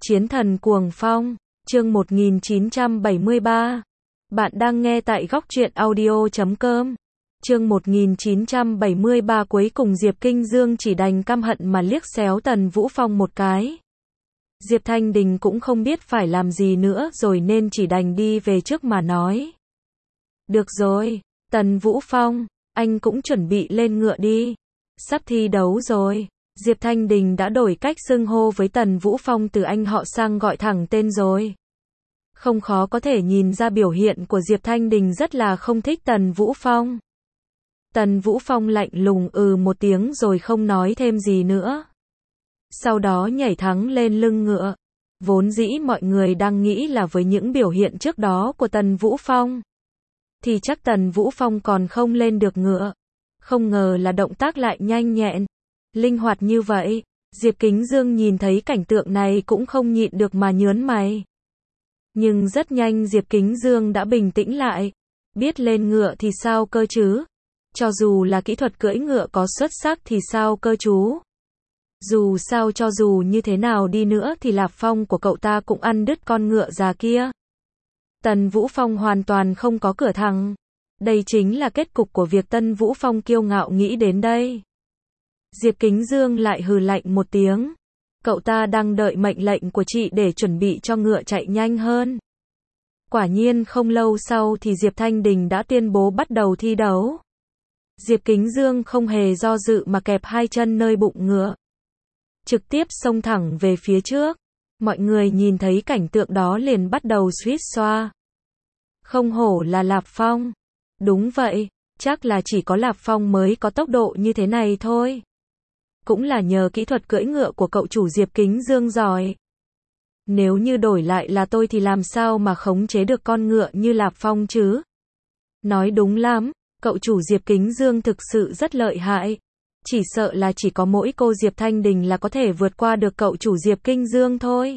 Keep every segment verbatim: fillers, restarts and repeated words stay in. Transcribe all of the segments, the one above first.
Chiến thần cuồng phong, chương một nghìn chín trăm bảy mươi ba. Bạn đang nghe tại góc truyện audio chấm com. Chương một nghìn chín trăm bảy mươi ba cuối cùng Diệp Kinh Dương chỉ đành căm hận mà liếc xéo Tần Vũ Phong một cái. Diệp Thanh Đình cũng không biết phải làm gì nữa rồi nên chỉ đành đi về trước mà nói. Được rồi, Tần Vũ Phong, anh cũng chuẩn bị lên ngựa đi. Sắp thi đấu rồi. Diệp Thanh Đình đã đổi cách xưng hô với Tần Vũ Phong từ anh họ sang gọi thẳng tên rồi. Không khó có thể nhìn ra biểu hiện của Diệp Thanh Đình rất là không thích Tần Vũ Phong. Tần Vũ Phong lạnh lùng ừ một tiếng rồi không nói thêm gì nữa. Sau đó nhảy thẳng lên lưng ngựa. Vốn dĩ mọi người đang nghĩ là với những biểu hiện trước đó của Tần Vũ Phong, thì chắc Tần Vũ Phong còn không lên được ngựa. Không ngờ là động tác lại nhanh nhẹn, linh hoạt như vậy. Diệp Kính Dương nhìn thấy cảnh tượng này cũng không nhịn được mà nhớn mày. Nhưng rất nhanh Diệp Kính Dương đã bình tĩnh lại. Biết lên ngựa thì sao cơ chứ? Cho dù là kỹ thuật cưỡi ngựa có xuất sắc thì sao cơ chú? Dù sao cho dù như thế nào đi nữa thì Lạp Phong của cậu ta cũng ăn đứt con ngựa già kia. Tần Vũ Phong hoàn toàn không có cửa thắng. Đây chính là kết cục của việc Tần Vũ Phong kiêu ngạo nghĩ đến đây. Diệp Kính Dương lại hừ lạnh một tiếng. Cậu ta đang đợi mệnh lệnh của chị để chuẩn bị cho ngựa chạy nhanh hơn. Quả nhiên không lâu sau thì Diệp Thanh Đình đã tuyên bố bắt đầu thi đấu. Diệp Kính Dương không hề do dự mà kẹp hai chân nơi bụng ngựa, trực tiếp xông thẳng về phía trước. Mọi người nhìn thấy cảnh tượng đó liền bắt đầu suýt xoa. Không hổ là Lạp Phong. Đúng vậy, chắc là chỉ có Lạp Phong mới có tốc độ như thế này thôi. Cũng là nhờ kỹ thuật cưỡi ngựa của cậu chủ Diệp Kính Dương giỏi. Nếu như đổi lại là tôi thì làm sao mà khống chế được con ngựa như Lạp Phong chứ? Nói đúng lắm, cậu chủ Diệp Kính Dương thực sự rất lợi hại. Chỉ sợ là chỉ có mỗi cô Diệp Thanh Đình là có thể vượt qua được cậu chủ Diệp Kinh Dương thôi.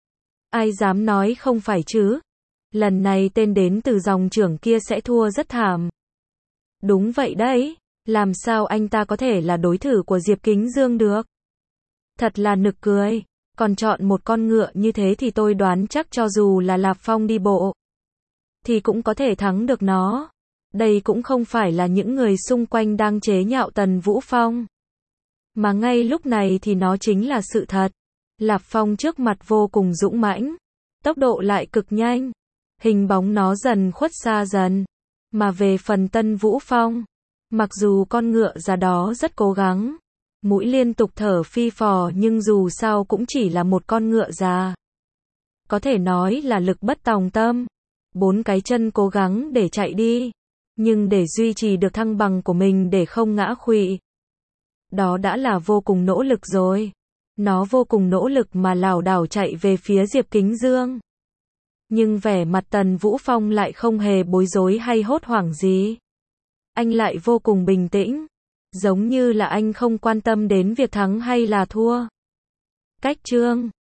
Ai dám nói không phải chứ? Lần này tên đến từ dòng trưởng kia sẽ thua rất thảm. Đúng vậy đấy, làm sao anh ta có thể là đối thủ của Diệp Kính Dương được? Thật là nực cười, còn chọn một con ngựa như thế thì tôi đoán chắc cho dù là Lạp Phong đi bộ thì cũng có thể thắng được nó. Đây cũng không phải là những người xung quanh đang chế nhạo Tần Vũ Phong, mà ngay lúc này thì nó chính là sự thật. Lạp Phong trước mặt vô cùng dũng mãnh, tốc độ lại cực nhanh, hình bóng nó dần khuất xa dần. Mà về phần Tần Vũ Phong, mặc dù con ngựa già đó rất cố gắng, mũi liên tục thở phi phò nhưng dù sao cũng chỉ là một con ngựa già. Có thể nói là lực bất tòng tâm. Bốn cái chân cố gắng để chạy đi, nhưng để duy trì được thăng bằng của mình để không ngã khuỵu, đó đã là vô cùng nỗ lực rồi. Nó vô cùng nỗ lực mà lảo đảo chạy về phía Diệp Kính Dương. Nhưng vẻ mặt Tần Vũ Phong lại không hề bối rối hay hốt hoảng gì. Anh lại vô cùng bình tĩnh, giống như là anh không quan tâm đến việc thắng hay là thua. Cách chương